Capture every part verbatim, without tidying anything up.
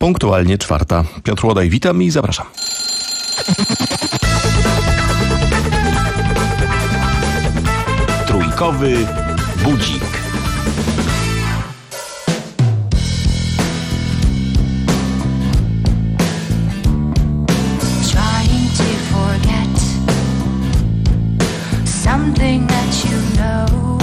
Punktualnie czwarta. Piotr Łodaj, witam i zapraszam. Trójkowy budzik. Something that you know,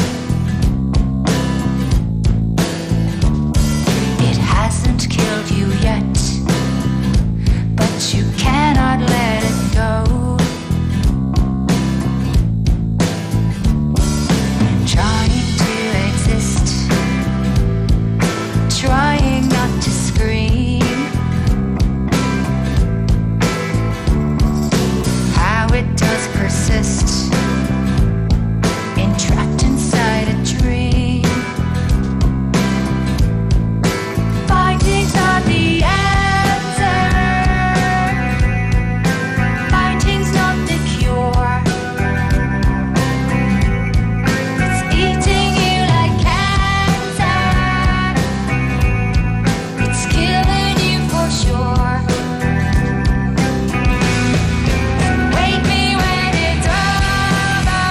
it hasn't killed you yet, but you cannot let it go. Trying to exist, trying not to scream. How it does persist, trapped inside a dream. Fighting's not the answer. Fighting's not the cure. It's eating you like cancer. It's killing you for sure. Wake me when it's over.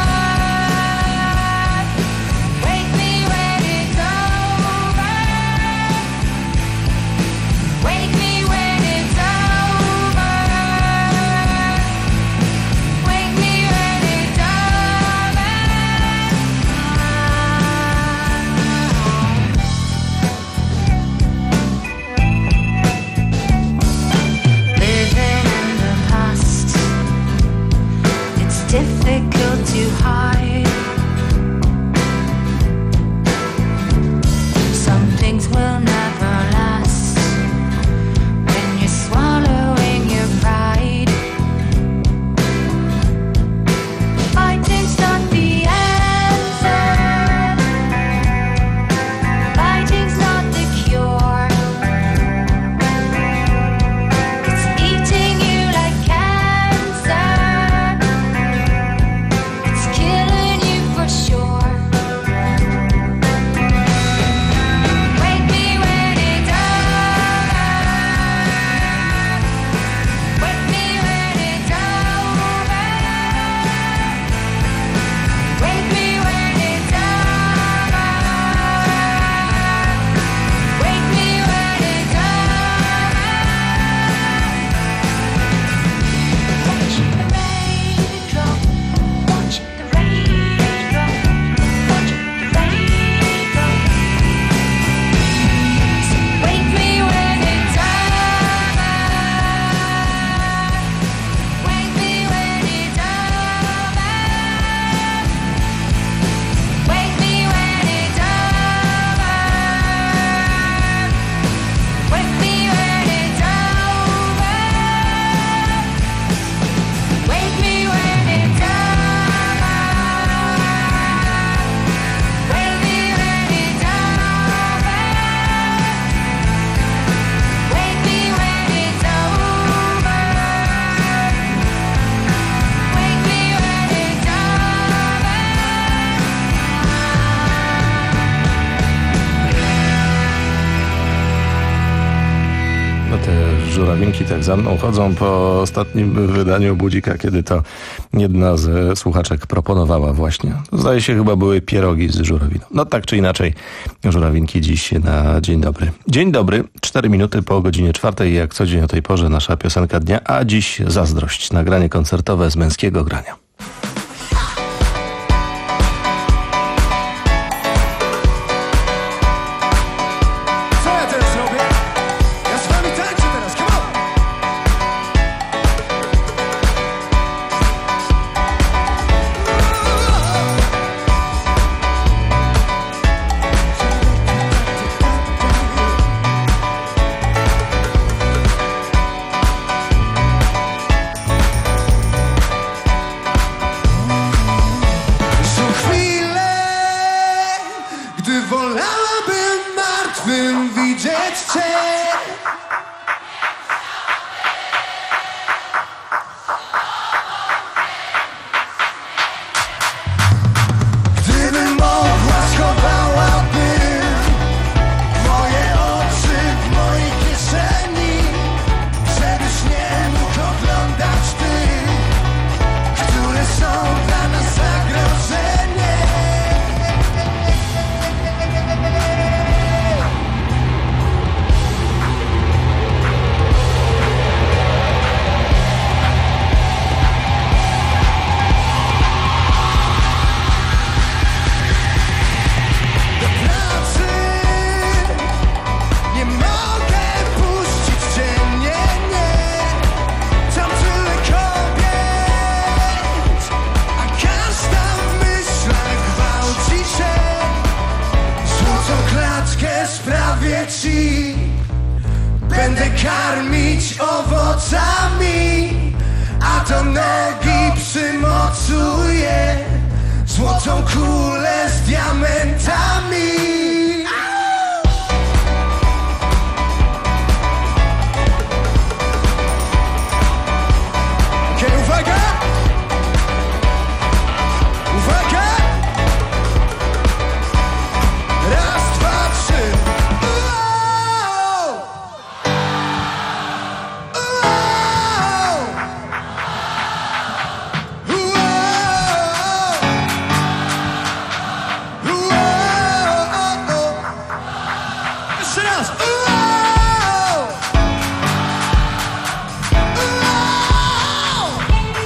Wake me when it's over. Wake me when it's over. Wake me when it's over. Living in the past, it's difficult to hide. Some things will never last when you're swallowing your pride. Fighting's not the answer. Fighting's not the cure. It's eating you like cancer. It's killing you for sure. Wake me when it's over. Wake me when it's over. Wake me when it's over. Wake me when it's over. Watch the rain drop. Watch the rain drop. Watch the rain drop. Wake me when it's over. Wake me when it's over. Wake me when it's over. Wake me when it's over. Wake me when it's over. Wake me when it's over. Wake me when it's over. Wake me when it's No te żurawinki tak za mną chodzą po ostatnim wydaniu budzika, kiedy to jedna ze słuchaczek proponowała właśnie. Zdaje się, chyba były pierogi z żurawiną. No tak czy inaczej, żurawinki dziś na dzień dobry. Dzień dobry, cztery minuty po godzinie czwartej, jak co dzień o tej porze nasza piosenka dnia, a dziś Zazdrość, nagranie koncertowe z Męskiego Grania. Co ja teraz robię? Ja z wami tańczę teraz, come on! karmić owocami, a to nogi przymocuje złotą kulę z diamentami. Okej, okay, uwaga! Uwaga! Raz, dwa, trzy. Uau! Uau! Uau! Uau! Jeszcze raz! Uau! Uau!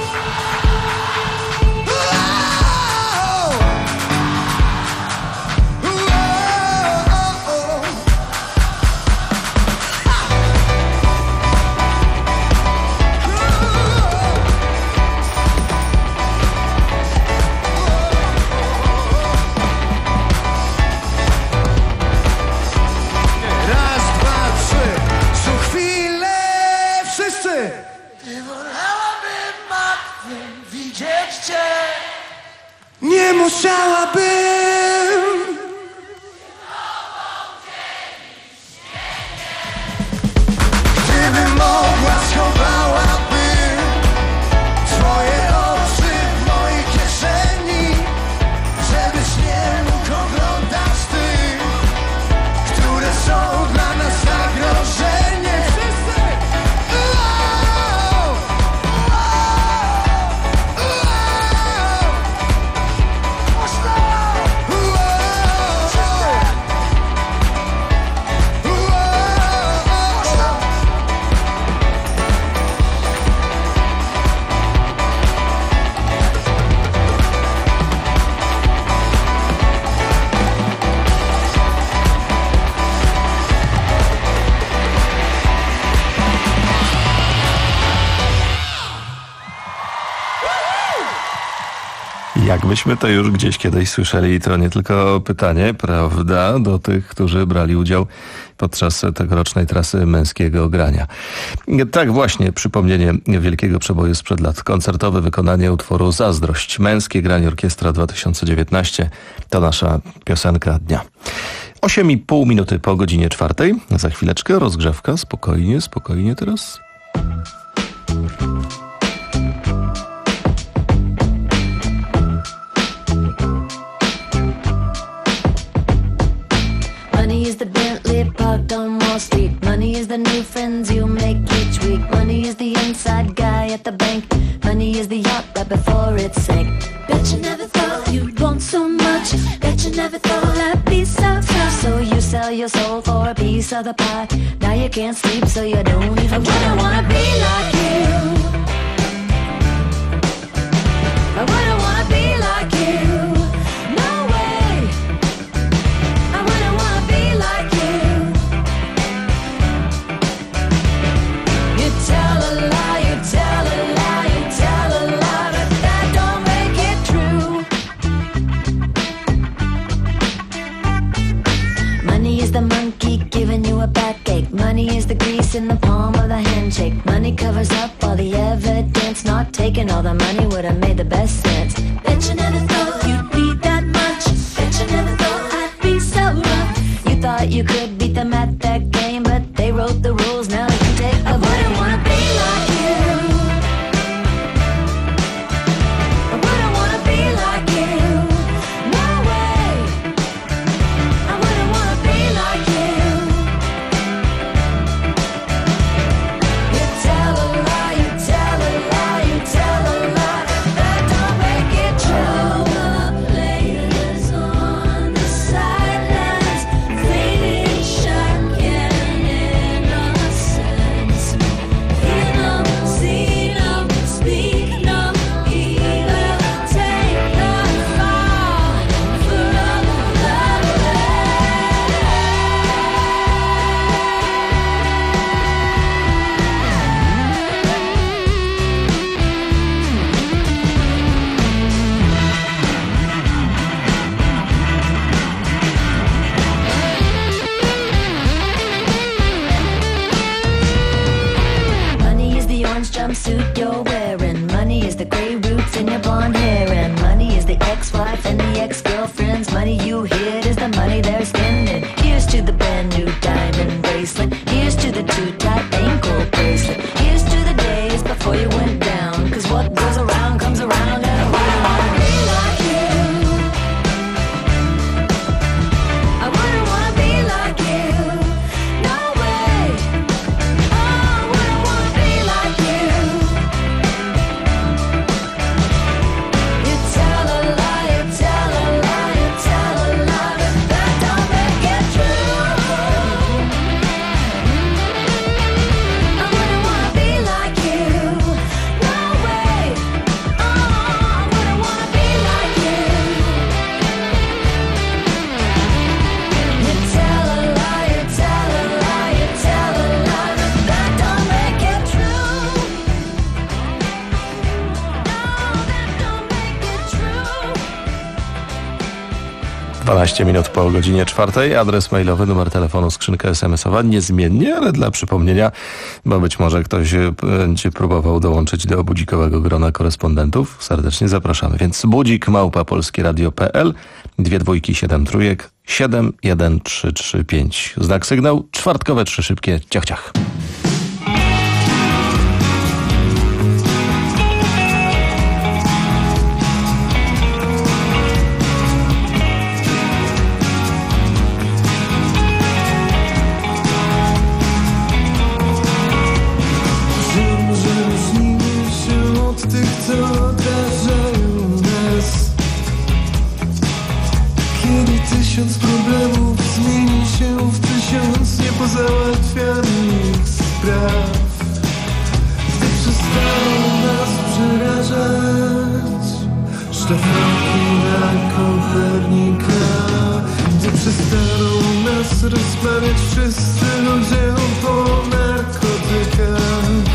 Raz, dwa, trzy. Co chwilę wszyscy. Nie wolałabym martwym widzieć cię. Nie musiałabym. Gdybym mogła, schowałabym twoje oczy w mojej kieszeni, żebyś nie mógł oglądać tych, które są dla nas zagrożeniem. Wszyscy! Uau! Uau! Jakbyśmy to już gdzieś kiedyś słyszeli, to nie tylko pytanie, prawda, do tych, którzy brali udział podczas tegorocznej trasy męskiego grania. Tak właśnie, przypomnienie wielkiego przeboju sprzed lat. Koncertowe wykonanie utworu Zazdrość. Męskie granie Orkiestra dwa tysiące dziewiętnaście to nasza piosenka dnia. Osiem i pół minuty po godzinie czwartej. Za chwileczkę rozgrzewka. Spokojnie, spokojnie teraz. Money is the Bentley parked on Wall Street. Money is the new friends you make each week. Money is the inside guy at the bank. Money is the yacht right before it sank. Bet you never thought you'd want so much. Bet you never thought I'd be so tough. So you sell your soul for a piece of the pie. Now you can't sleep, so you don't even try. I wanna be like you. I wouldn't wanna be like you. No way. I wouldn't wanna be like you. You tell a lie, you tell a lie, you tell a lie, but that don't make it true. Money is the monkey giving you a backache. Money is the grease in the palm of the handshake. Money covers up all the evidence. Not taking all the money would have made the best sense. Bet you never thought you'd be that much. Bet you never thought I'd be so rough. You thought you could beat them at that game, but they wrote the rules, now you take the I wouldn't wanna be like you. I wouldn't wanna be like you. No way. I wouldn't wanna be like you. You tell a lie, you tell a lie, you tell a lie. That don't make it true. The players on the sidelines, fading shot, yeah. the gray roots in your blonde hair. And money is the ex-wife and the ex-girlfriend's money you hid is the money they're spending. Here's to the brand new diamond bracelet. Here's to the too tight ankle bracelet. Here's to the days before you went down. Cause what goes around comes around, and I wouldn't wanna be like you. I wouldn't wanna be like you. No way. Oh, I wouldn't wanna be like you. You tell a lie, you tell a lie, you tell a lie, but that don't make it true. I wouldn't wanna be like you. No way. Oh, I wouldn't wanna be like you. You tell a lie, you tell a lie, you tell a lie, but that don't make it true. No, that don't make it true. dwanaście minut po godzinie czwartej. Adres mailowy, numer telefonu, skrzynka es em esowa niezmiennie, ale dla przypomnienia, bo być może ktoś e, będzie próbował dołączyć do budzikowego grona korespondentów. Serdecznie zapraszamy. Więc budzik małpa polskieradio kropka pe el, dwie dwójki, siedem trójek, siedem jeden trzy trzy pięć. Znak sygnał, czwartkowe, trzy szybkie, ciach ciach. Wiem, że różnimy się od tych, co odrażają nas. Kiedy tysiąc problemów zmieni się w tysiąc niepozałatwianych spraw. Gdy przestaną nas przerażać szlafroki na Kopernika. Gdy przestaną nas rozmawiać wszyscy ludzie po narkotykach.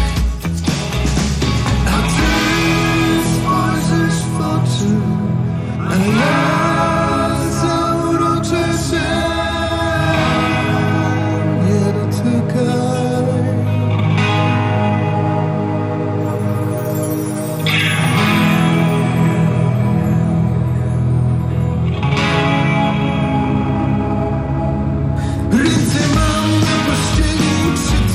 A ty spojrzysz w oczy, a ja zauroczę się. Nie dotykaj. Ręce mam na pościeli przy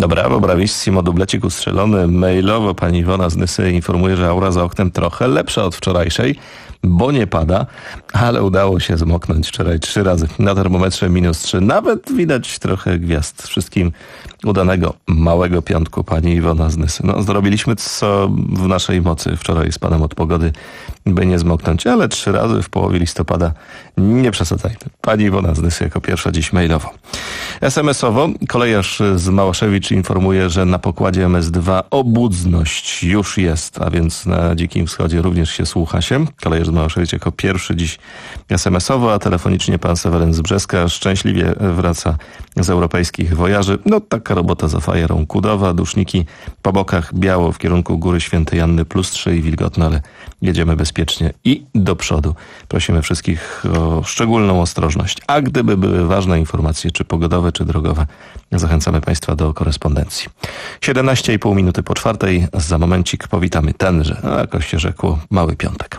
Brawo, bravissimo, dublecik ustrzelony. Mailowo pani Iwona z Nysy informuje, że aura za oknem trochę lepsza od wczorajszej, bo nie pada, ale udało się zmoknąć wczoraj trzy razy. Na termometrze minus trzy. Nawet widać trochę gwiazd. Wszystkim udanego małego piątku, pani Iwona z Nysy. No, zrobiliśmy co w naszej mocy wczoraj z panem od pogody, by nie zmoknąć, ale trzy razy w połowie listopada nie przesadzajmy. Pani Iwona z Nysy jako pierwsza dziś mailowo. es em esowo kolejarz z Małaszewicz informuje, że na pokładzie em es dwa obudność już jest, a więc na Dzikim Wschodzie również się słucha się. Kolejarz z Małaszewicz jako pierwszy dziś es em esowo, a telefonicznie pan Seweryn z Brzeska szczęśliwie wraca z europejskich wojaży. No taka robota za fajerą. Kudowa, duszniki po bokach, biało w kierunku Góry Świętej Anny plus trzy i wilgotno, ale jedziemy bezpiecznie i do przodu. Prosimy wszystkich o szczególną ostrożność. A gdyby były ważne informacje, czy pogodowe, czy drogowe, zachęcamy państwa do korespondencji. siedemnaście i pół minuty po czwartej. Za momencik powitamy tenże, a jakoś się rzekło, mały piątek.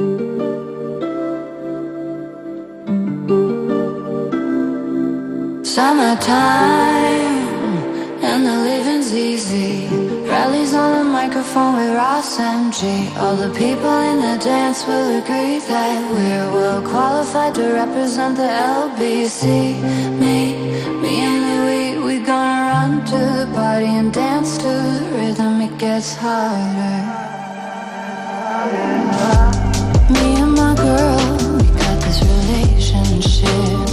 Summertime and the living's easy. Rallies on the microphone with Ross M G. All the people in the dance will agree that we're well qualified to represent the L B C. Me, me and Louis, we gonna run to the party and dance to the rhythm. It gets harder. Me and my girl, we got this relationship.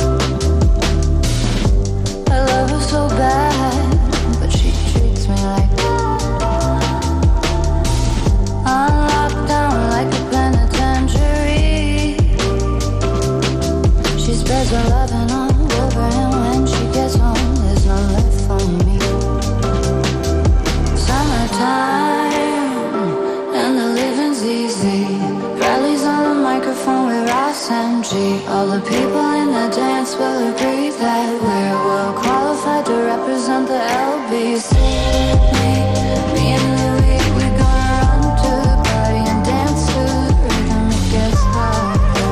I love her so bad, but she treats me like I'm locked down like a penitentiary. She spreads her loving all over, and when she gets home, there's none left for me. Summertime and the living's easy. Rallies on the microphone with Ross M G. All the people in the dance will agree that we're well qualified to represent the L B C. Me, me and Louis, we gonna run to the party and dance to the rhythm. It gets harder.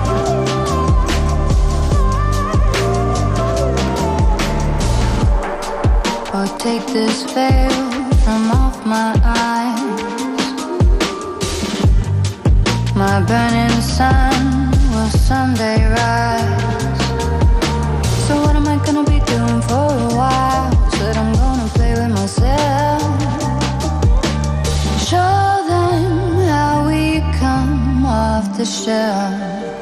Oh, take this veil from off my eyes. My burning sun will someday rise. So what am I gonna be doing for a while? Said I'm gonna play with myself. Show them how we come off the shelf.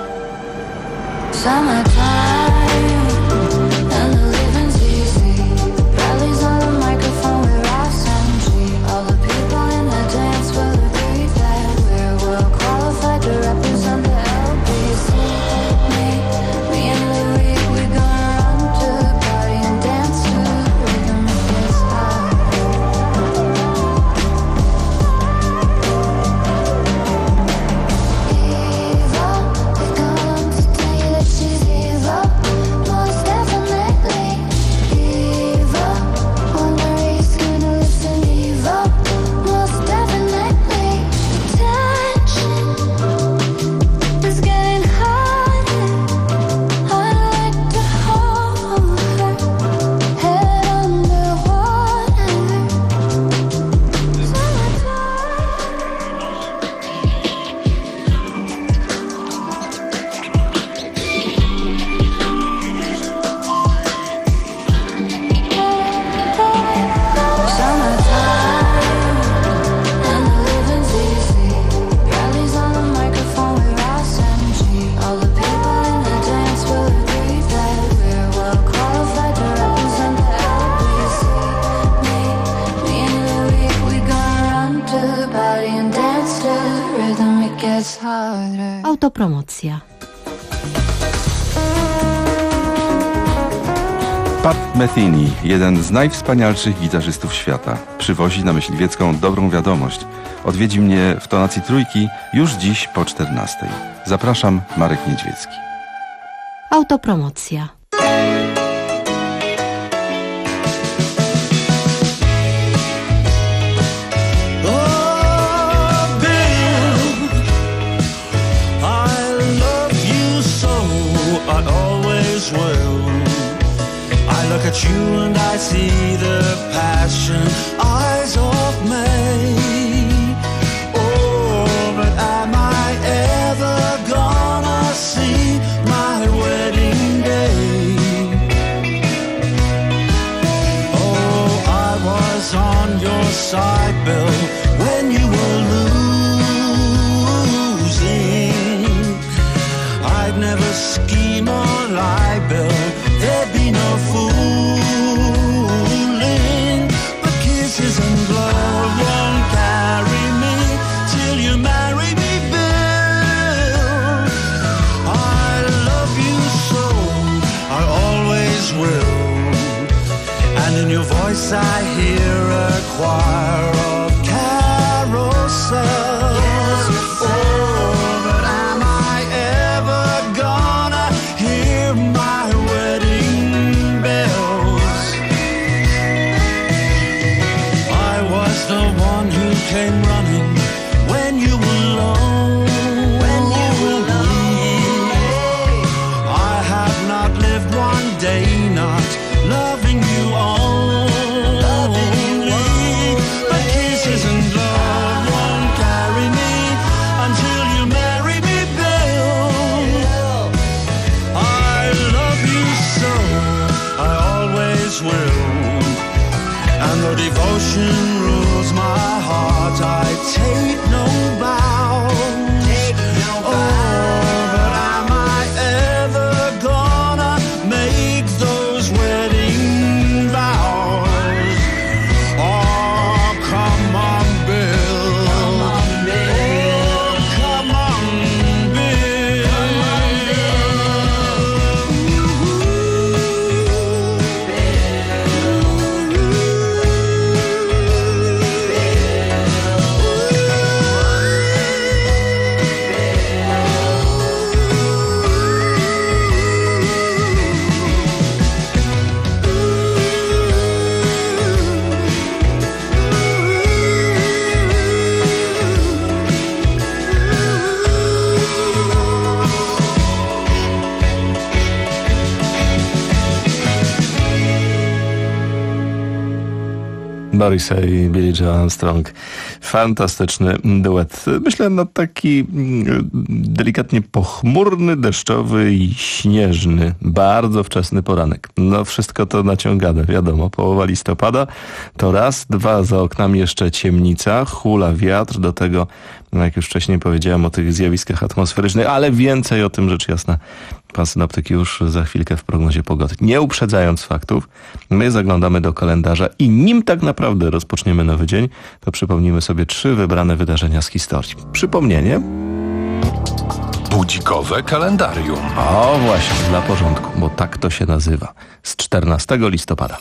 Summertime and the living's easy. Rallies on the microphone with Ross M G. All the people in the dance will agree that we're well qualified to represent the L B C. Me, me and Louis, we gonna run to the party and dance to the rhythm. It gets harder. Eva, they come to tell you that she's evil, most definitely. Eva, wonder he's gonna listen. Eva, most definitely. Tension is getting harder. I'd like to hold her head underwater. Summertime and the living's easy. Rallies on the microphone with Ross M G. All the people in the dance will agree that we're well qualified to represent the L B C. Me, me and Louis, we gonna run to the party and dance to the rhythm. It gets harder. Autopromocja. Pat Metheny, jeden z najwspanialszych gitarzystów świata, przywozi na Myśliwiecką dobrą wiadomość. Odwiedzi mnie w tonacji trójki już dziś po czternastej. Zapraszam, Marek Niedźwiecki. Autopromocja. Oh, Bill, I love you so, I always will. I look at you and I see the passion eyes of May. Oh, but am I ever gonna see my wedding day? Oh, I was on your side, Bill, when you were losing. I'd never scheme or lie, Bill, there'd be no fooling. But kisses and love won't carry me till you marry me, Bill. I love you so, I always will. And in your voice I hear a choir of carousels. Oh, but am I ever gonna hear my wedding bells? I was the one who came running when you were alone. When you were alone. I have not lived one day not loving you only. But kisses and love won't carry me until you marry me, Bill. I love you so, I always will. And though devotion rules my heart, I take no bows. Take no bows. Oh, but am I ever gonna make those wedding vows? Oh, come on, Bill. Come on, Bill. Oh, come on, Bill. Come on, Morrissey i Billie Joe Armstrong. Fantastyczny duet. Myślę, no taki delikatnie pochmurny, deszczowy i śnieżny. Bardzo wczesny poranek. No wszystko to naciągane, wiadomo. Połowa listopada to raz, dwa, za oknami jeszcze ciemnica, hula wiatr, do tego, no jak już wcześniej powiedziałem, o tych zjawiskach atmosferycznych, ale więcej o tym rzecz jasna pan synoptyk już za chwilkę w prognozie pogody. Nie uprzedzając faktów, my zaglądamy do kalendarza i nim tak naprawdę rozpoczniemy nowy dzień, to przypomnimy sobie trzy wybrane wydarzenia z historii. Przypomnienie. Budzikowe kalendarium. O właśnie, dla porządku, bo tak to się nazywa. Z czternastego listopada.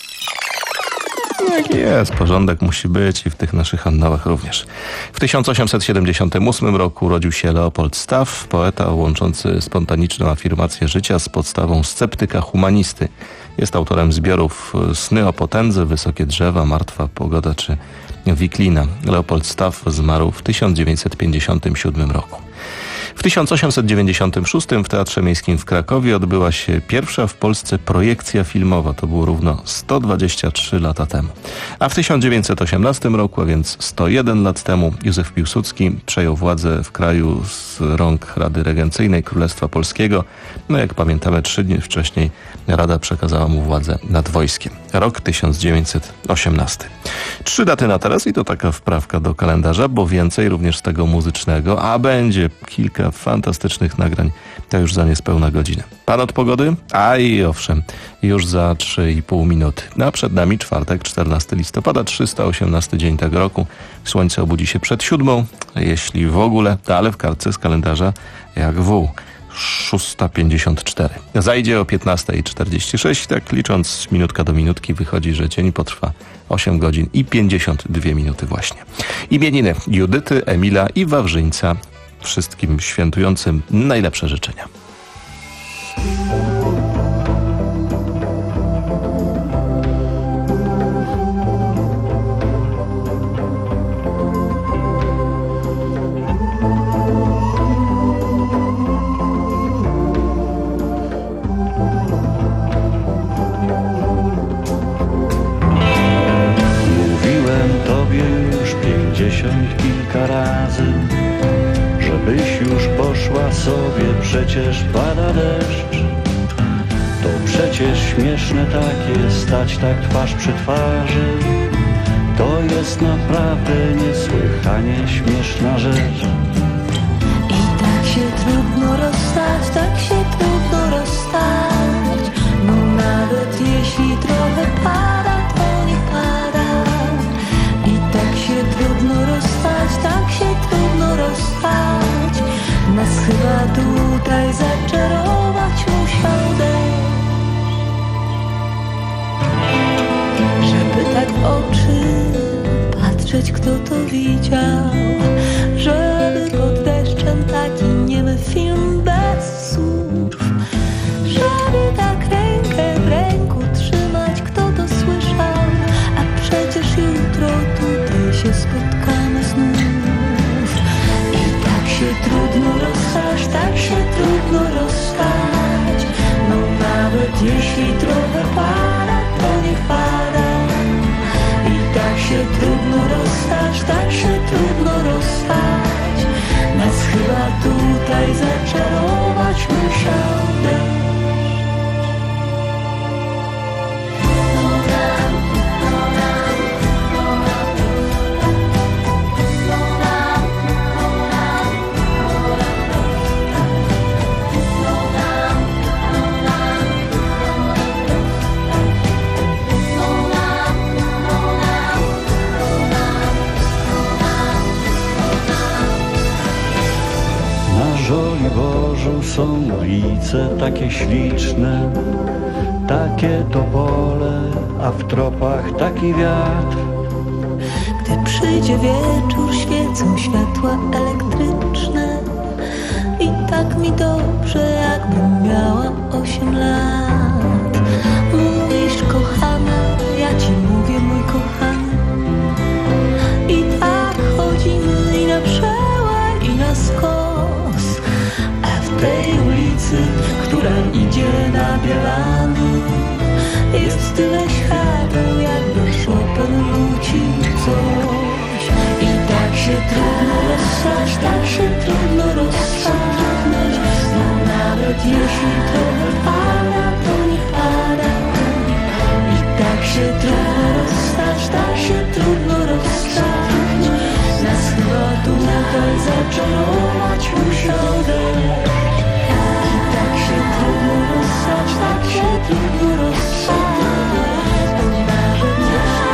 Jak jest, porządek musi być i w tych naszych annałach również. W tysiąc osiemset siedemdziesiątym ósmym roku urodził się Leopold Staff, poeta łączący spontaniczną afirmację życia z podstawą sceptyka humanisty. Jest autorem zbiorów Sny o potędze, Wysokie drzewa, Martwa pogoda czy Wiklina. Leopold Staff zmarł w tysiąc dziewięćset pięćdziesiątym siódmym roku. W tysiąc osiemset dziewięćdziesiątym szóstym w Teatrze Miejskim w Krakowie odbyła się pierwsza w Polsce projekcja filmowa. To było równo sto dwadzieścia trzy lata temu. A w tysiąc dziewięćset osiemnastym roku, a więc sto jeden lat temu, Józef Piłsudski przejął władzę w kraju z rąk Rady Regencyjnej Królestwa Polskiego. No jak pamiętamy, trzy dni wcześniej Rada przekazała mu władzę nad wojskiem. Rok tysiąc dziewięćset osiemnasty. Trzy daty na teraz i to taka wprawka do kalendarza, bo więcej również z tego muzycznego, a będzie kilka fantastycznych nagrań, to już za niespełna godzinę. Pan od pogody? A i owszem, już za trzy i pół minuty. A przed nami czwartek, czternastego listopada, trzysta osiemnasty dzień tego roku. Słońce obudzi się przed siódmą, jeśli w ogóle, ale w kartce z kalendarza jak wół. szósta pięćdziesiąt cztery. Zajdzie o piętnasta czterdzieści sześć, tak licząc minutka do minutki wychodzi, że dzień potrwa osiem godzin i pięćdziesiąt dwie minuty właśnie. Imieniny Judyty, Emila i Wawrzyńca. Wszystkim świętującym najlepsze życzenia. dwa razy, żebyś już poszła sobie, przecież pada deszcz. To przecież śmieszne takie, stać tak twarz przy twarzy. To jest naprawdę niesłychanie śmieszna rzecz. I tak się trudno rozstać, tak się trudno rozstać. No nawet jeśli trochę pada, to nie pada. I tak się trudno rozstać, tak się trudno rozstać. Nas chyba tutaj zaczarować musiał deszcz. Żeby tak w oczy patrzeć, kto to widział. Żeby pod deszczem taki niemy film bez słów. Żeby tak rękę w ręku trzymać, kto to słyszał. A przecież jutro tutaj się spotkamy znów. I tak się trudno rozstać, tak się trudno rozstać. No nawet jeśli trochę pada, to nie pada. I tak się trudno rozstać, tak się trudno rozstać. Nas chyba tutaj zaczarować musiał deszcz. Żoliborzu są ulice takie śliczne, takie topole, a w tropach taki wiatr. Gdy przyjdzie wieczór, świecą światła elektryczne. I tak mi dobrze, jakbym miała osiem lat. Mówisz, kochana, ja ci mówię, mój kochany. I tak chodzimy i na przełaj, i na skos. W tej ulicy, która idzie na Bielany, jest tyle świateł, jakby Chopin nucił coś. I tak się trudno rozstać, tak się trudno rozstać. No nawet jeśli trochę pada, to nie pada. I tak się trudno rozstać, tak się trudno rozstać. Nas chyba tutaj zaczarować musiał deszcz. Tak się trudno rozstać, bo nawet jeśli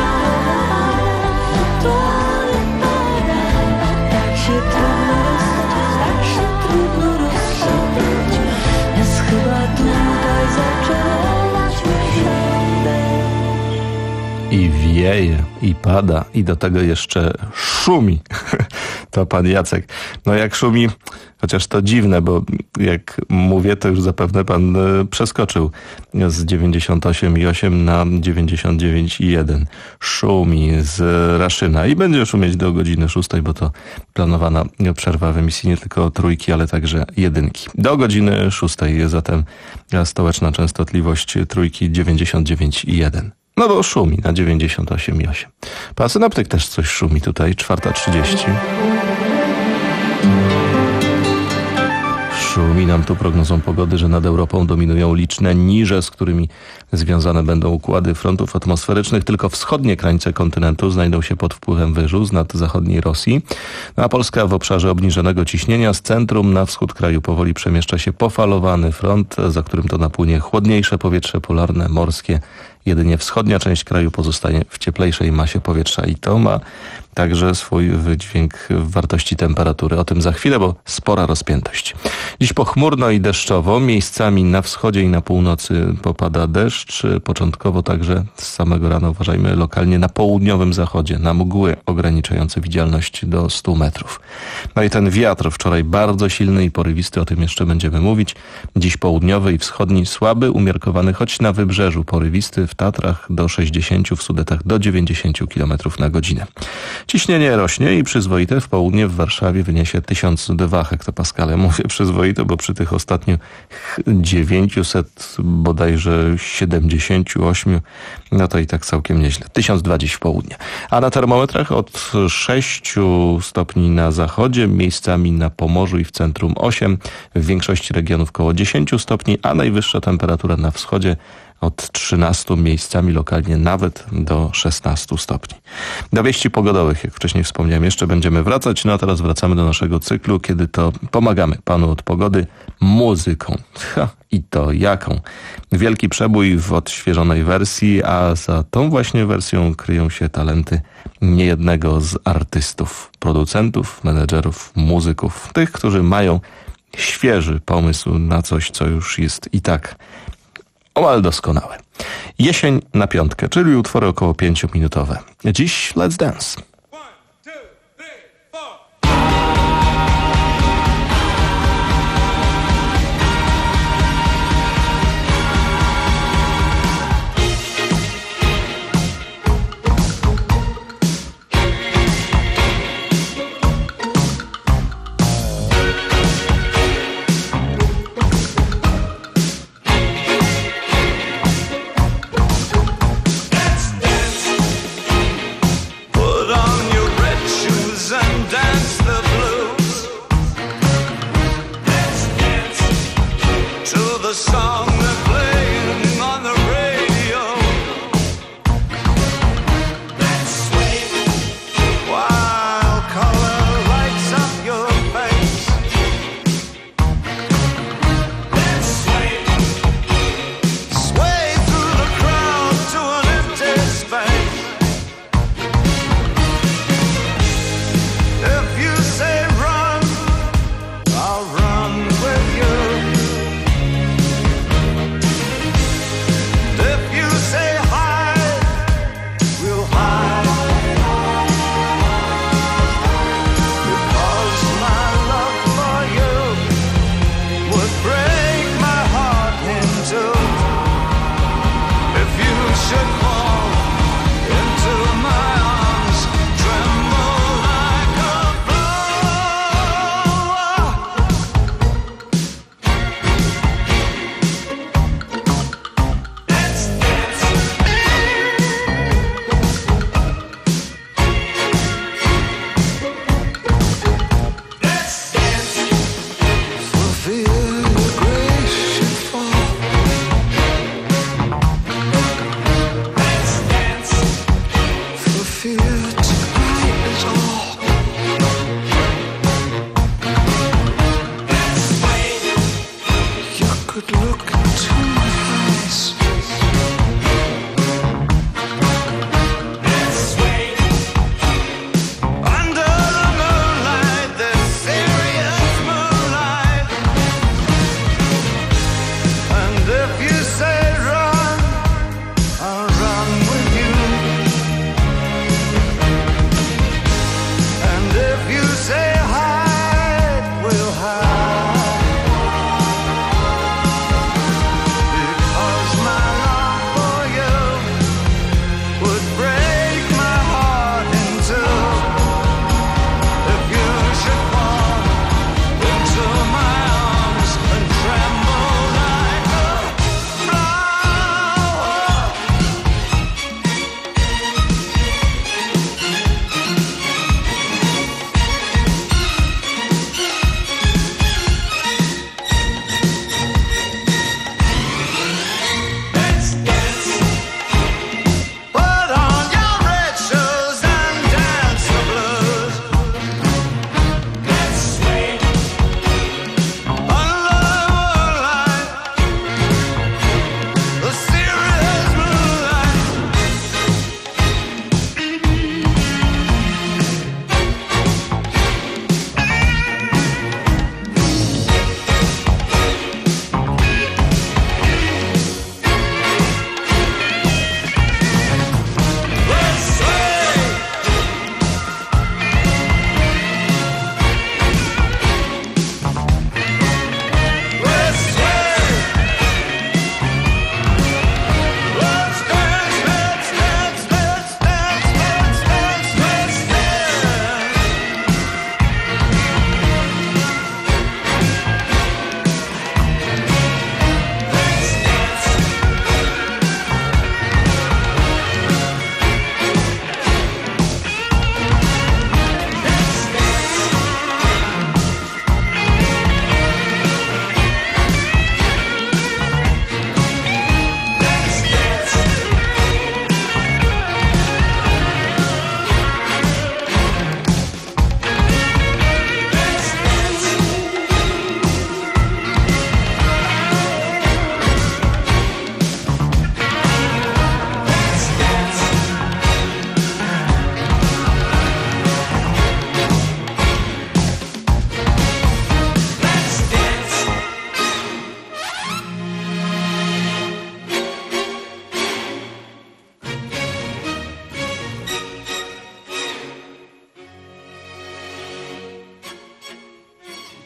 to nie pada. Tak się trudno rozstać, tak się trudno rozstać. Nas chyba tutaj zaczarować musiał deszcz. I wieje, i pada, i do tego jeszcze szumi. To pan Jacek. No jak szumi, chociaż to dziwne, bo jak mówię, to już zapewne pan przeskoczył z dziewięćdziesiąt osiem i osiem na dziewięćdziesiąt dziewięć i jeden. Szumi z Raszyna i będzie szumieć do godziny szóstej, bo to planowana przerwa w emisji nie tylko trójki, ale także jedynki. Do godziny szóstej zatem stołeczna częstotliwość trójki dziewięćdziesiąt dziewięć i jeden. No bo szumi na dziewięćdziesiąt osiem i osiem. Pan synoptyk też coś szumi tutaj, czwarta trzydzieści. Szumi nam tu prognozą pogody, że nad Europą dominują liczne niże, z którymi związane będą układy frontów atmosferycznych. Tylko wschodnie krańce kontynentu znajdą się pod wpływem wyżu z nad zachodniej Rosji. No a Polska w obszarze obniżonego ciśnienia z centrum na wschód kraju powoli przemieszcza się pofalowany front, za którym to napłynie chłodniejsze powietrze polarne, morskie. Jedynie wschodnia część kraju pozostanie w cieplejszej masie powietrza i to ma także swój wydźwięk w wartości temperatury. O tym za chwilę, bo spora rozpiętość. Dziś pochmurno i deszczowo. Miejscami na wschodzie i na północy popada deszcz. Początkowo także z samego rana uważajmy lokalnie na południowym zachodzie, na mgły ograniczające widzialność do stu metrów. No i ten wiatr wczoraj bardzo silny i porywisty, o tym jeszcze będziemy mówić. Dziś południowy i wschodni słaby, umiarkowany choć na wybrzeżu porywisty, w Tatrach do sześćdziesięciu, w Sudetach do dziewięćdziesięciu kilometrów na godzinę. Ciśnienie rośnie i przyzwoite w południe w Warszawie wyniesie tysiąc dwa hektopaskale. Mówię przyzwoite, bo przy tych ostatnich dziewięciuset bodajże siedemdziesiąt osiem, no to i tak całkiem nieźle. tysiąc dwa dziś w południe. A na termometrach od sześciu stopni na zachodzie, miejscami na Pomorzu i w centrum osiem, w większości regionów koło dziesięć stopni, a najwyższa temperatura na wschodzie od trzynastu, miejscami lokalnie nawet do szesnastu stopni. Do wieści pogodowych, jak wcześniej wspomniałem, jeszcze będziemy wracać, no a teraz wracamy do naszego cyklu, kiedy to pomagamy panu od pogody muzyką. Ha, i to jaką? Wielki przebój w odświeżonej wersji, a za tą właśnie wersją kryją się talenty niejednego z artystów, producentów, menedżerów, muzyków, tych, którzy mają świeży pomysł na coś, co już jest i tak omal doskonałe. Jesień na piątkę, czyli utwory około pięciominutowe. Dziś Let's Dance. Put on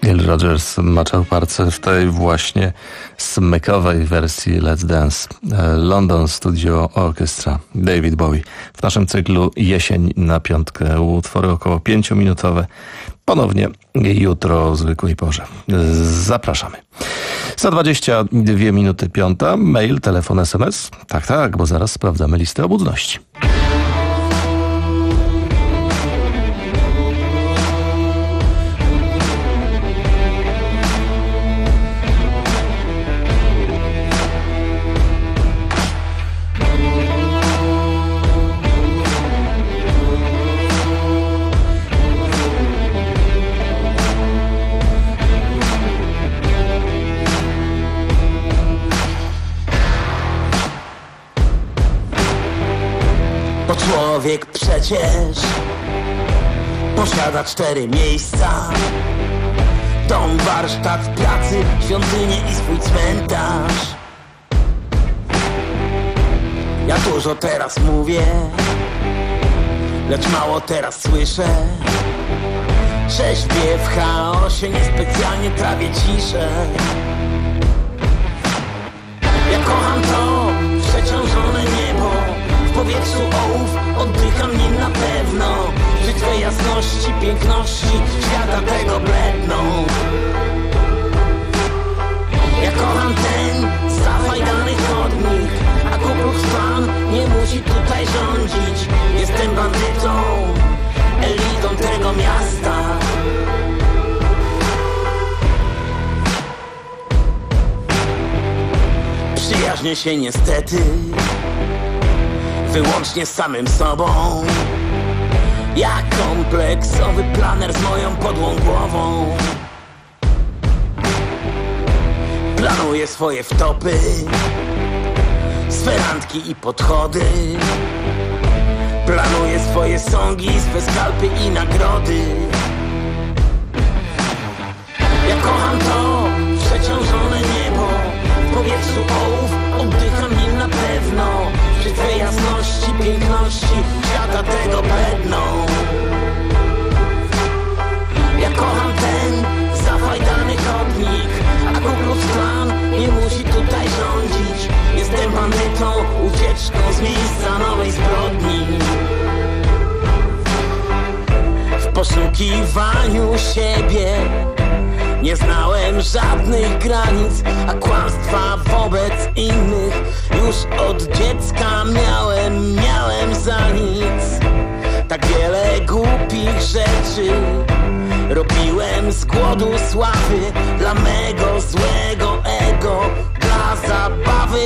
Neil Rogers maczał palce w tej właśnie smykowej wersji Let's Dance. London Studio Orchestra, David Bowie. W naszym cyklu Jesień na piątkę. Utwory około pięciominutowe. Ponownie jutro o zwykłej porze. Zapraszamy. Za dwadzieścia dwie minuty piąta. Mail, telefon, es em es. Tak, tak, bo zaraz sprawdzamy listę obudności. Człowiek przecież posiada cztery miejsca: dom, warsztat, pracy, świątynię i swój cmentarz. Ja dużo teraz mówię, lecz mało teraz słyszę, że śpię w chaosie, niespecjalnie trawię ciszę. Ja kocham to przeciążone niebo, w powietrzu ołów, oddycham nim na pewno. Przy twej jasności, piękności, świata tego bledną. Ja kocham ten zafajdany chodnik, a Ku Klux Klan nie musi tutaj rządzić. Jestem bandytą, elitą tego miasta. Przyjaźnię się niestety wyłącznie z samym sobą. Ja kompleksowy planer z moją podłą głową. Planuję swoje wtopy, swe randki i podchody. Planuję swoje sągi, swe skalpy i nagrody. Ja kocham to przeciążone niebo, w powietrzu ołów, oddycham nim na pewno. Przy twej jasności, piękności, świata tego bledną. Ja kocham ten zafajdany chodnik, a Ku Klux Klan nie musi tutaj rządzić. Jestem bandytą, ucieczką z miejsca nowej zbrodni. W poszukiwaniu siebie nie znałem żadnych granic, a kłamstwa wobec innych już od dziecka miałem, miałem za nic. Tak wiele głupich rzeczy robiłem z głodu sławy, dla mego złego ego, dla zabawy.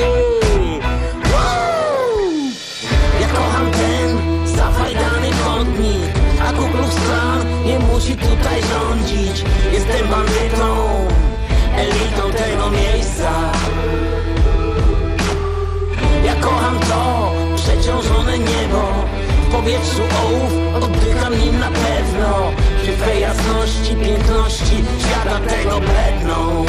Wow! Ja kocham ten zafajdany chodnik, a Ku Klux Klan nie musi tutaj rządzić. Jestem bandytą, elitą tego miejsca. Ja kocham to przeciążone niebo, w powietrzu ołów, oddycham nim na pewno. Przy twej jasności, piękności, świata tego bledną.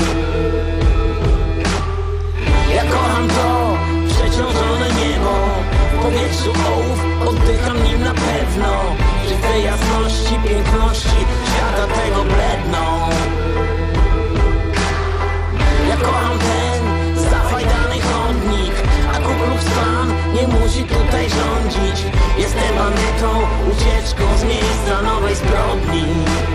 Ja kocham to przeciążone niebo, w powietrzu ołów, oddycham nim na pewno. Przy twej jasności, piękności, świata tego bledną. Ja kocham ten zafajdany chodnik, a Ku Klux Klan nie musi tutaj rządzić. Jestem bandytą, ucieczką z miejsca nowej zbrodni.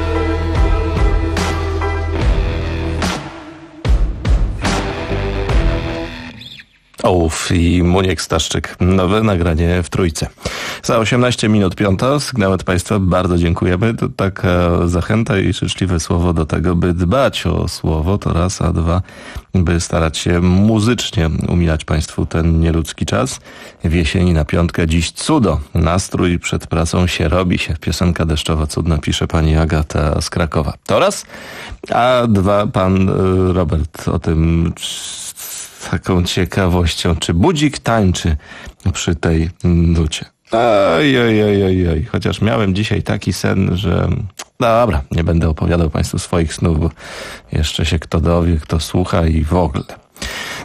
Ołów i Muniek Staszczyk. Nowe nagranie w Trójce. Za osiemnaście minut piąta. Sygnał od Państwa. Bardzo dziękujemy. To taka zachęta i życzliwe słowo do tego, by dbać o słowo. To raz, a dwa, by starać się muzycznie umilać Państwu ten nieludzki czas. W jesieni na piątkę dziś cudo. Nastrój przed pracą się robi się. Piosenka deszczowa cudna, pisze pani Agata z Krakowa. To raz, a dwa, pan Robert o tym taką ciekawością, czy budzik tańczy przy tej nucie. Oj, oj, oj, oj, oj. Chociaż miałem dzisiaj taki sen, że... Dobra, nie będę opowiadał Państwu swoich snów, bo jeszcze się kto dowie, kto słucha i w ogóle.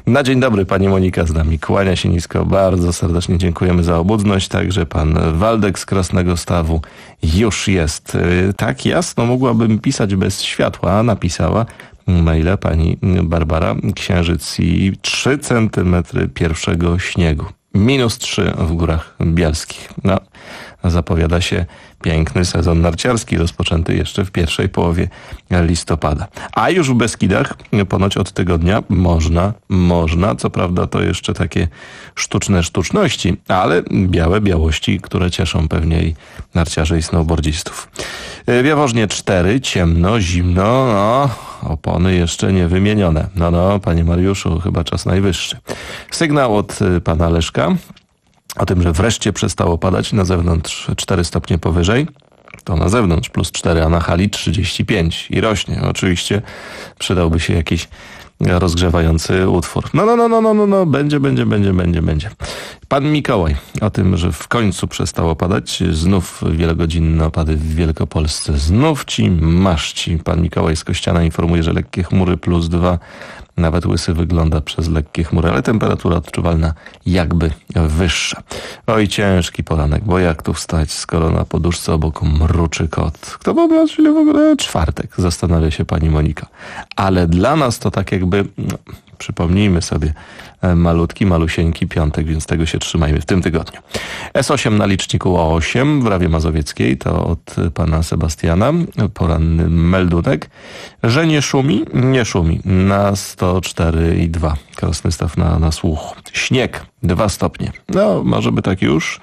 Na dzień dobry, pani Monika z nami. Kłania się nisko. Bardzo serdecznie dziękujemy za obudność. Także pan Waldek z Krasnego Stawu już jest. Tak jasno mogłabym pisać bez światła, a napisała maila pani Barbara. Księżyc i trzy centymetry pierwszego śniegu. Minus trzy w Górach Bialskich. No, zapowiada się piękny sezon narciarski, rozpoczęty jeszcze w pierwszej połowie listopada. A już w Beskidach ponoć od tygodnia można, można, co prawda to jeszcze takie sztuczne sztuczności, ale białe białości, które cieszą pewnie i narciarzy i snowboardzistów. W Jaworznie cztery, ciemno, zimno, no, opony jeszcze nie wymienione. No, no, panie Mariuszu, chyba czas najwyższy. Sygnał od pana Leszka o tym, że wreszcie przestało padać, na zewnątrz cztery stopnie powyżej. To na zewnątrz plus cztery, a na hali trzydzieści pięć i rośnie. Oczywiście przydałby się jakiś rozgrzewający utwór. No, no, no, no, no, no, no, będzie, będzie, będzie, będzie, będzie. Pan Mikołaj o tym, że w końcu przestało padać. Znów wielogodzinne opady w Wielkopolsce. Znów ci maszci. Pan Mikołaj z Kościana informuje, że lekkie chmury plus dwa. Nawet Łysy wygląda przez lekkie chmury, ale temperatura odczuwalna jakby wyższa. Oj, ciężki poranek, bo jak tu wstać, skoro na poduszce obok mruczy kot? Kto wyobraź w ogóle czwartek? Zastanawia się pani Monika. Ale dla nas to tak jakby, no, przypomnijmy sobie, malutki, malusieńki piątek, więc tego się trzymajmy w tym tygodniu. S osiem na liczniku osiem w Rawie Mazowieckiej, to od pana Sebastiana, poranny meldunek, że nie szumi, nie szumi, na sto cztery i dwa. Krasny Staw na, na słuch. Śnieg, dwa stopnie. No, może by tak już.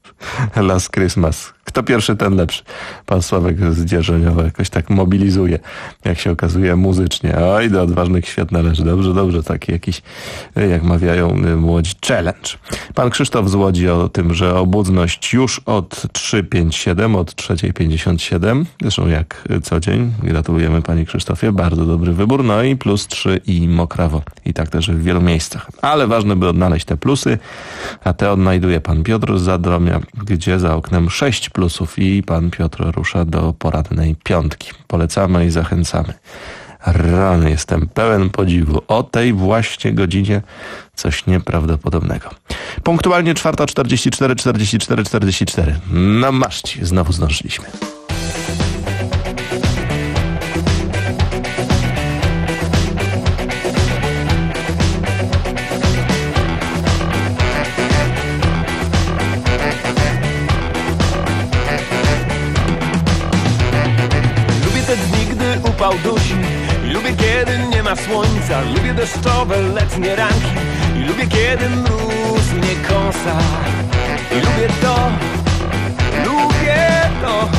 Last Christmas. Kto pierwszy, ten lepszy. Pan Sławek z Dzierżoniowa jakoś tak mobilizuje, jak się okazuje, muzycznie. Oj, do odważnych świat należy. Dobrze, dobrze. Taki jakiś, jak mawiają młodzi, challenge. Pan Krzysztof z Łodzi o tym, że obudność już od trzy pięć siedem, od trzeciej pięćdziesiąt siedem. Zresztą jak co dzień. Gratulujemy panie Krzysztofie. Bardzo dobry wybór. No i plus trzy i mokrawo. I tak też w wielu miejscach. Ale ważne, by odnaleźć te plusy, a te odnajduje pan Piotr z Zadromia, gdzie za oknem sześć plusów i pan Piotr rusza do porannej piątki. Polecamy i zachęcamy. Rany, jestem pełen podziwu. O tej właśnie godzinie coś nieprawdopodobnego. Punktualnie czwarta czterdzieści cztery, czterdzieści cztery, czterdzieści cztery. Na maszci znowu zdążyliśmy. Upał dusi i lubię, kiedy nie ma słońca. Lubię deszczowe letnie ranki i lubię, kiedy mróz mnie kąsa. I lubię to, lubię to.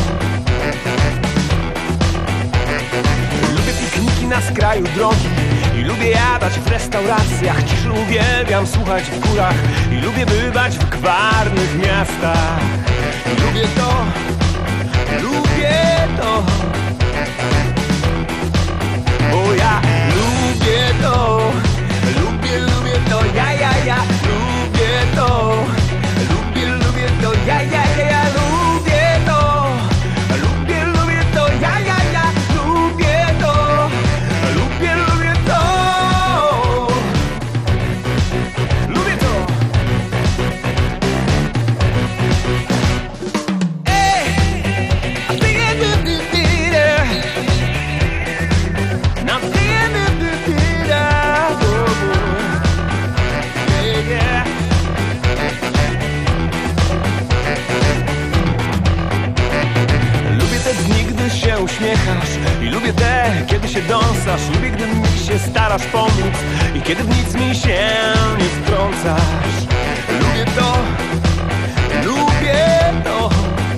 Lubię pikniki na skraju drogi i lubię jadać w restauracjach. Ciszy uwielbiam słuchać w górach i lubię bywać w gwarnych miastach. I lubię to, lubię to. Bo ja lubię to, lubię, lubię to, ja, ja, ja, lubię to, lubię, lubię to, ja, ja, ja, ja, lubię to, lubię, lubię to, ja, ja, ja, lubię to, lubię, lubię to, lubię to. Ej, I think I do, do, do, do. Się uśmiechasz i lubię te, kiedy się dąsasz. Lubię, gdy mi się starasz pomóc i kiedy w nic mi się nie wtrącasz. Lubię to, lubię to.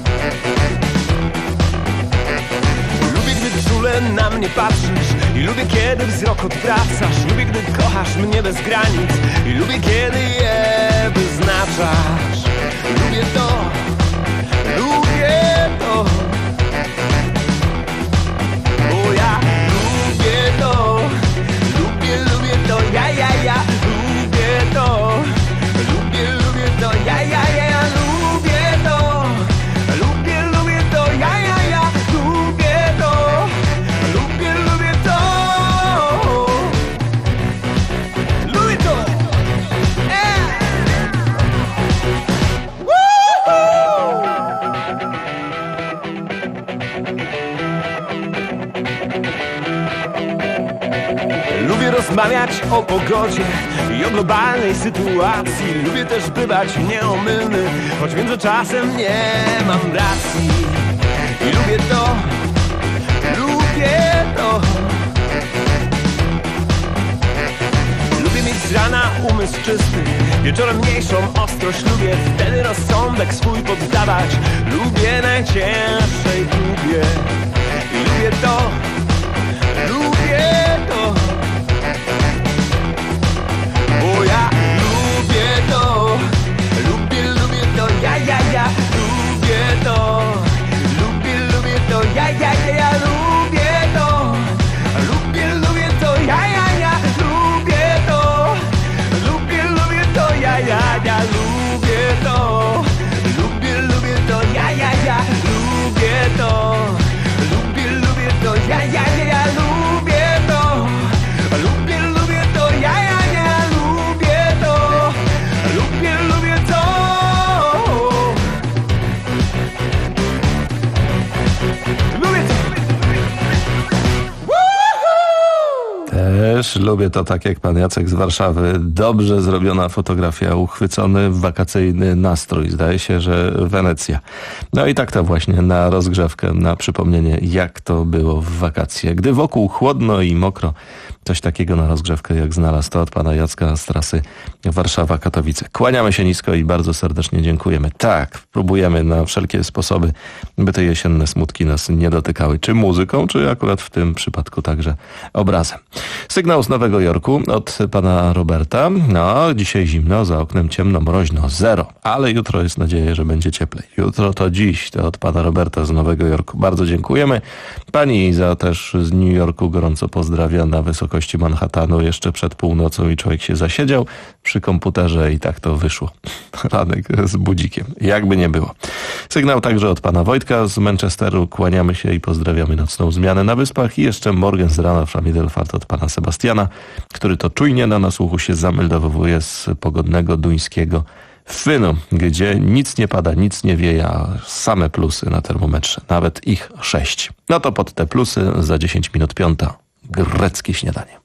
Lubię, gdy czule na mnie patrzysz i lubię, kiedy wzrok odwracasz. Lubię, gdy kochasz mnie bez granic i lubię, kiedy je wyznaczasz. Lubię to, lubię to. Bo ja lubię to, lubię, lubię to, ja, ja, ja, lubię to, lubię, lubię to, ja, ja, ja, ja, lubię to, lubię, lubię to, ja, ja, ja, lubię to, lubię, lubię to, lubię to. rozmawiać o pogodzie i o globalnej sytuacji. Lubię też bywać nieomylny, choć wiem, że czasem nie mam racji. I lubię to, lubię to. Lubię mieć z rana umysł czysty, wieczorem mniejszą ostrość. Lubię wtedy rozsądek swój poddawać. Lubię najcięższej próbie. I lubię to, lubię to. Bo ja lubię to, lubię, lubię to, ja, ja, ja. Lubię to, lubię, lubię to, ja, ja, ja, ja. Lubię to, lubię, lubię to, ja, ja, ja. Lubię to, lubię, lubię to, ja, ja, ja. Lubię to, lubię, lubię to, ja, ja, ja. Lubię to, lubię, lubię to, ja, ja, ja, ja. Lubię to, lubię, lubię to, ja, ja, ja. Lubię to, lubię, lubię to. Lubię to. Też lubię to, tak jak pan Jacek z Warszawy. Dobrze zrobiona fotografia, uchwycony wakacyjny nastrój. Zdaje się, że Wenecja. No i tak to właśnie na rozgrzewkę, na przypomnienie, jak to było w wakacje. Gdy wokół chłodno i mokro, coś takiego na rozgrzewkę jak znalazł to od pana Jacka z trasy Warszawa-Katowice. Kłaniamy się nisko i bardzo serdecznie dziękujemy. Tak, próbujemy na wszelkie sposoby, by te jesienne smutki nas nie dotykały. Czy muzyką, czy akurat w tym przypadku także obrazem. Sygnał z Nowego Jorku od pana Roberta. No, dzisiaj zimno, za oknem ciemno, mroźno, zero. Ale jutro jest nadzieja, że będzie cieplej. Jutro to dziś, to od pana Roberta z Nowego Jorku. Bardzo dziękujemy. Pani Iza też z New Yorku gorąco pozdrawia na wysokości Manhattanu jeszcze przed północą i człowiek się zasiedział przy komputerze i tak to wyszło. Ranek z budzikiem. Jakby nie było. Sygnał także od pana Wojtka z Manchesteru. Kłaniamy się i pozdrawiamy nocną zmianę na Wyspach. I jeszcze Morgen z rana w Szamidelfart od pana Sebastiana, który to czujnie na nasłuchu się zameldowuje z pogodnego duńskiego Fynu, gdzie nic nie pada, nic nie wieje, a same plusy na termometrze. Nawet ich sześć. No to pod te plusy za dziesięć minut piąta. Greckie śniadanie.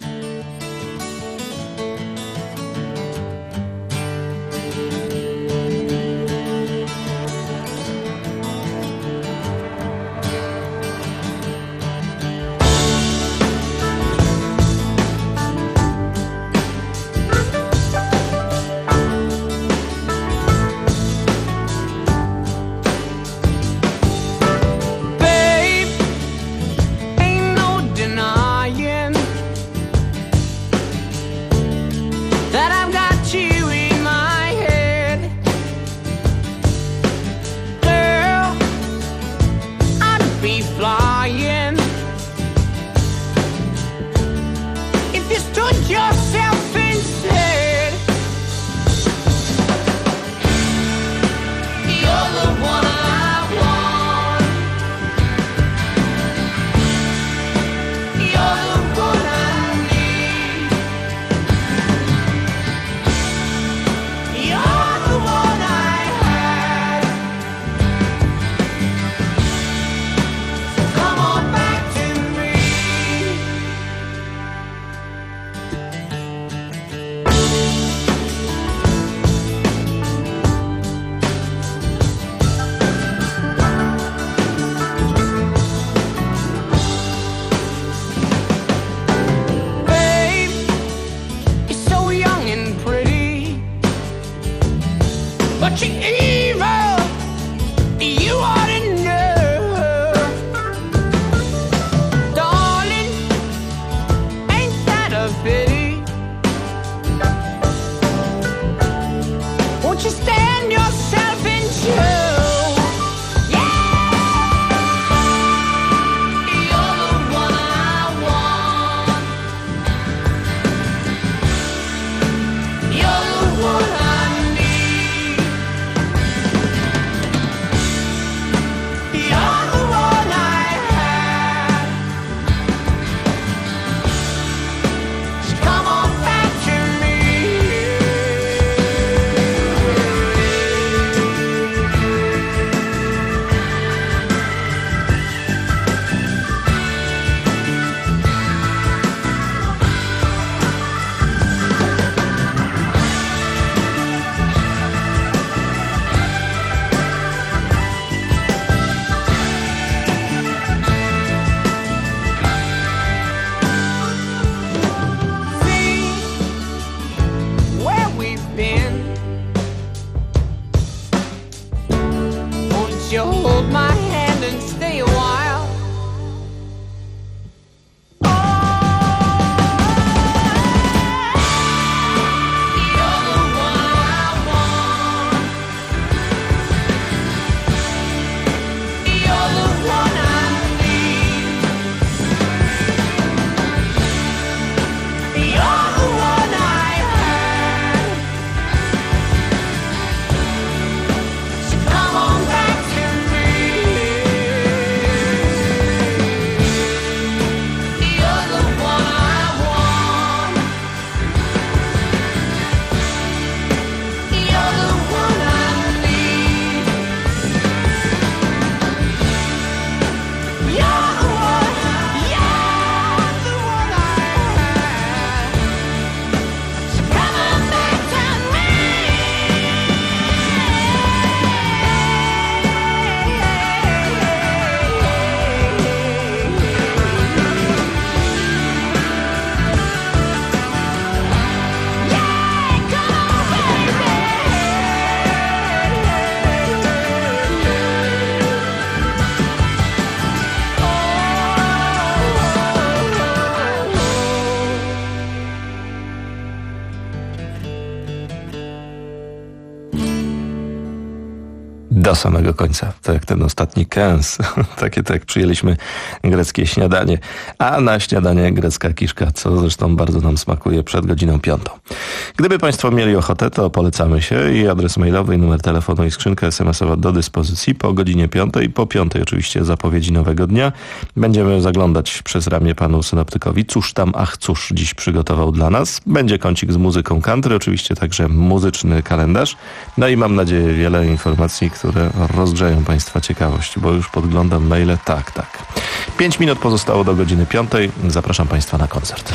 do samego końca. To jak ten ostatni kęs. Takie to jak przyjęliśmy greckie śniadanie. A na śniadanie grecka kiszka, co zresztą bardzo nam smakuje przed godziną piątą. Gdyby Państwo mieli ochotę, to polecamy się i adres mailowy, i numer telefonu i skrzynka es em esowa do dyspozycji po godzinie piątej, po piątej oczywiście zapowiedzi nowego dnia. Będziemy zaglądać przez ramię panu synoptykowi. Cóż tam, ach cóż, dziś przygotował dla nas. Będzie kącik z muzyką country, oczywiście także muzyczny kalendarz. No i mam nadzieję wiele informacji, które rozgrzeją Państwa ciekawość, bo już podglądam maile. Tak, tak. Pięć minut pozostało do godziny piątej. Zapraszam Państwa na koncert.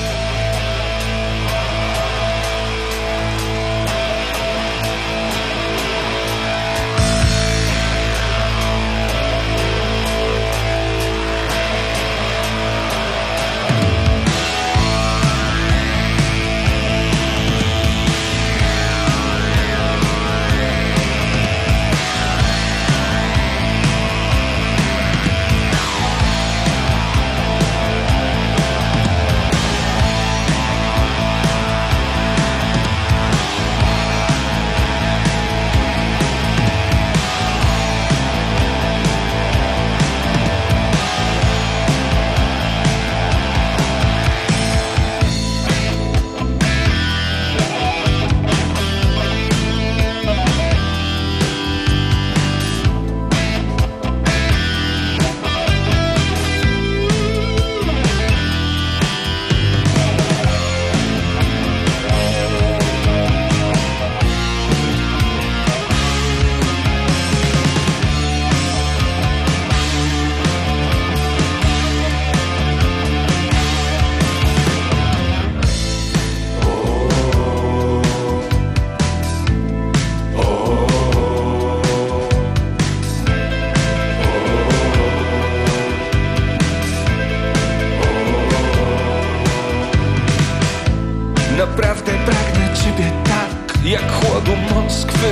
Naprawdę pragnę ciebie tak, jak chłodu Moskwy.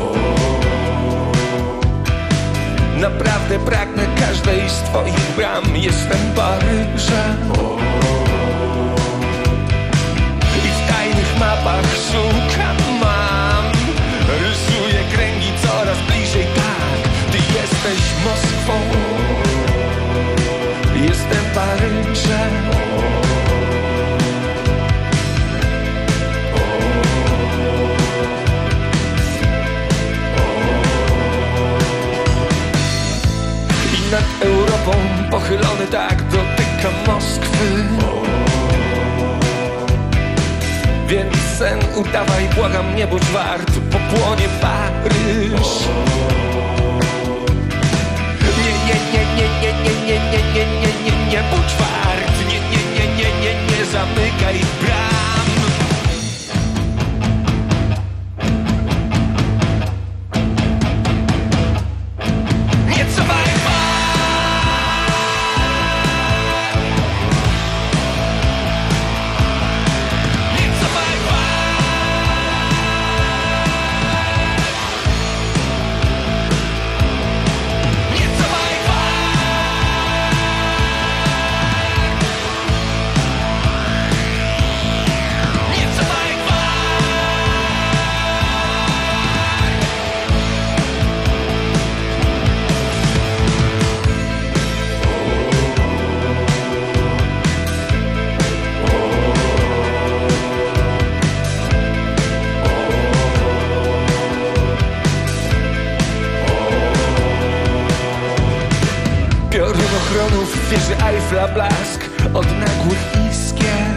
Naprawdę pragnę każdej z twoich bram. Jestem Paryżem i w tajnych mapach szukam mam. Rysuję kręgi coraz bliżej, tak. Ty jesteś Moskwą, jestem Paryżem. Nad Europą pochylony tak dotykam Moskwy. Więc sen udawaj, błagam, nie bądź wart, popłonie Paryż. Nie, nie, nie, nie, nie, nie, nie, nie, nie, nie, nie, nie bądź wart. Nie, nie, nie, nie, nie, nie zamykaj bram. Piorunochronów, wieży Eiffla blask od nagłych iskier.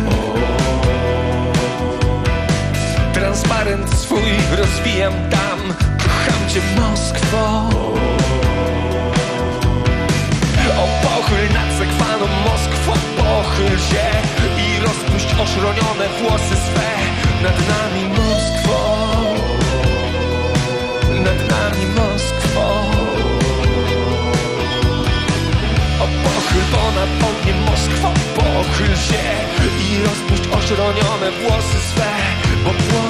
Transparent swój rozwijam tam. Kocham cię, Moskwo. O, pochyl nad sekwaną, Moskwo, pochyl się i rozpuść oszronione włosy swe. Nad nami, Moskwo, nad nami, Moskwo. O, pochyl ponad ogniem, Moskwo, pochyl się i rozpuść oszronione włosy swe, bo